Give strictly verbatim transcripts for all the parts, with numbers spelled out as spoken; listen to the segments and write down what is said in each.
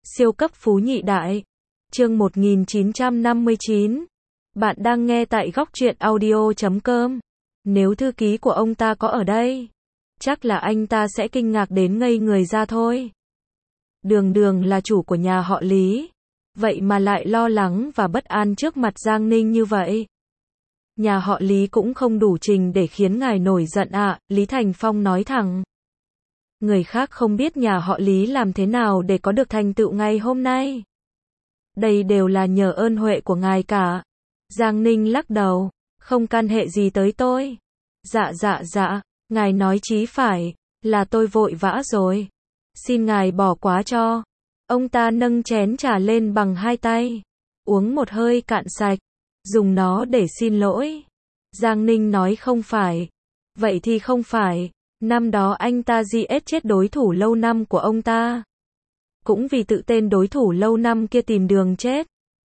Siêu cấp phú nhị đại. Chương một nghìn chín trăm năm mươi chín. Bạn đang nghe tại góc truyện audio chấm com. Nếu thư ký của ông ta có ở đây, chắc là anh ta sẽ kinh ngạc đến ngây người ra thôi. Đường Đường là chủ của nhà họ Lý, vậy mà lại lo lắng và bất an trước mặt Giang Ninh như vậy. Nhà họ Lý cũng không đủ trình để khiến ngài nổi giận ạ, à, Lý Thành Phong nói thẳng. Người khác không biết nhà họ Lý làm thế nào để có được thành tựu ngày hôm nay. Đây đều là nhờ ơn huệ của ngài cả. Giang Ninh lắc đầu, không can hệ gì tới tôi. Dạ dạ dạ, ngài nói chí phải, là tôi vội vã rồi. Xin ngài bỏ quá cho. Ông ta nâng chén trà lên bằng hai tay, uống một hơi cạn sạch, dùng nó để xin lỗi. Giang Ninh nói không phải. Vậy thì không phải. Năm đó anh ta giết chết đối thủ lâu năm của ông ta, cũng vì tự tên đối thủ lâu năm kia tìm đường chết,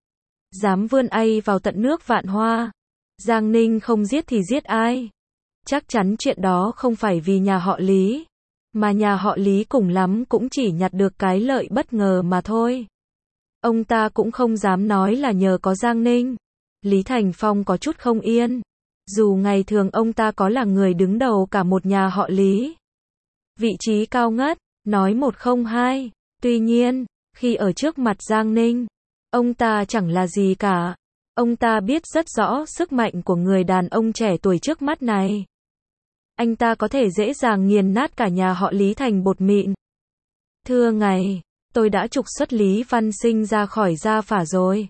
dám vươn ai vào tận nước Vạn Hoa. Giang Ninh không giết thì giết ai? Chắc chắn chuyện đó không phải vì nhà họ Lý, mà nhà họ Lý cùng lắm cũng chỉ nhặt được cái lợi bất ngờ mà thôi. Ông ta cũng không dám nói là nhờ có Giang Ninh. Lý Thành Phong có chút không yên. Dù ngày thường ông ta có là người đứng đầu cả một nhà họ Lý, vị trí cao ngất, nói một không hai. Tuy nhiên, khi ở trước mặt Giang Ninh, ông ta chẳng là gì cả. Ông ta biết rất rõ sức mạnh của người đàn ông trẻ tuổi trước mắt này. Anh ta có thể dễ dàng nghiền nát cả nhà họ Lý thành bột mịn. Thưa ngài, tôi đã trục xuất Lý Văn Sinh ra khỏi gia phả rồi.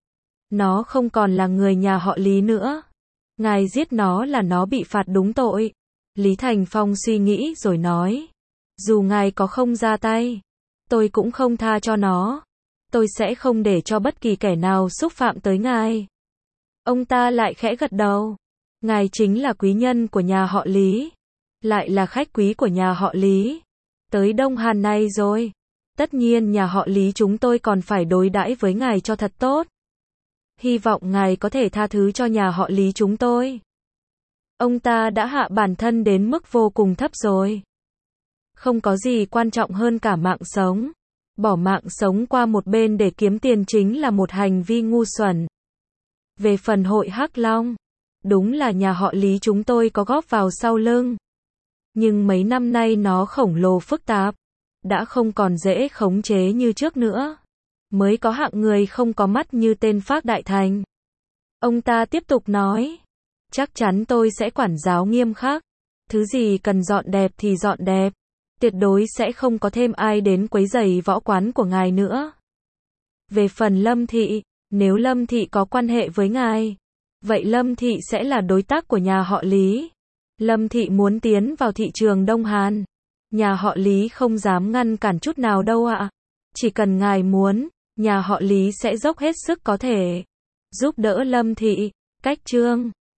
Nó không còn là người nhà họ Lý nữa. Ngài giết nó là nó bị phạt đúng tội. Lý Thành Phong suy nghĩ rồi nói. Dù ngài có không ra tay, tôi cũng không tha cho nó. Tôi sẽ không để cho bất kỳ kẻ nào xúc phạm tới ngài. Ông ta lại khẽ gật đầu. Ngài chính là quý nhân của nhà họ Lý, lại là khách quý của nhà họ Lý. Tới Đông Hàn này rồi, tất nhiên nhà họ Lý chúng tôi còn phải đối đãi với ngài cho thật tốt. Hy vọng ngài có thể tha thứ cho nhà họ Lý chúng tôi. Ông ta đã hạ bản thân đến mức vô cùng thấp rồi. Không có gì quan trọng hơn cả mạng sống. Bỏ mạng sống qua một bên để kiếm tiền chính là một hành vi ngu xuẩn. Về phần hội Hắc Long, đúng là nhà họ Lý chúng tôi có góp vào sau lưng. Nhưng mấy năm nay nó khổng lồ phức tạp, đã không còn dễ khống chế như trước nữa. Mới có hạng người không có mắt như tên Phác Đại Thành. Ông ta tiếp tục nói. Chắc chắn tôi sẽ quản giáo nghiêm khắc. Thứ gì cần dọn đẹp thì dọn đẹp. Tuyệt đối sẽ không có thêm ai đến quấy rầy võ quán của ngài nữa. Về phần Lâm Thị, nếu Lâm Thị có quan hệ với ngài, vậy Lâm Thị sẽ là đối tác của nhà họ Lý. Lâm Thị muốn tiến vào thị trường Đông Hàn, nhà họ Lý không dám ngăn cản chút nào đâu ạ. Chỉ cần ngài muốn, nhà họ Lý sẽ dốc hết sức có thể giúp đỡ Lâm Thị. Cách chương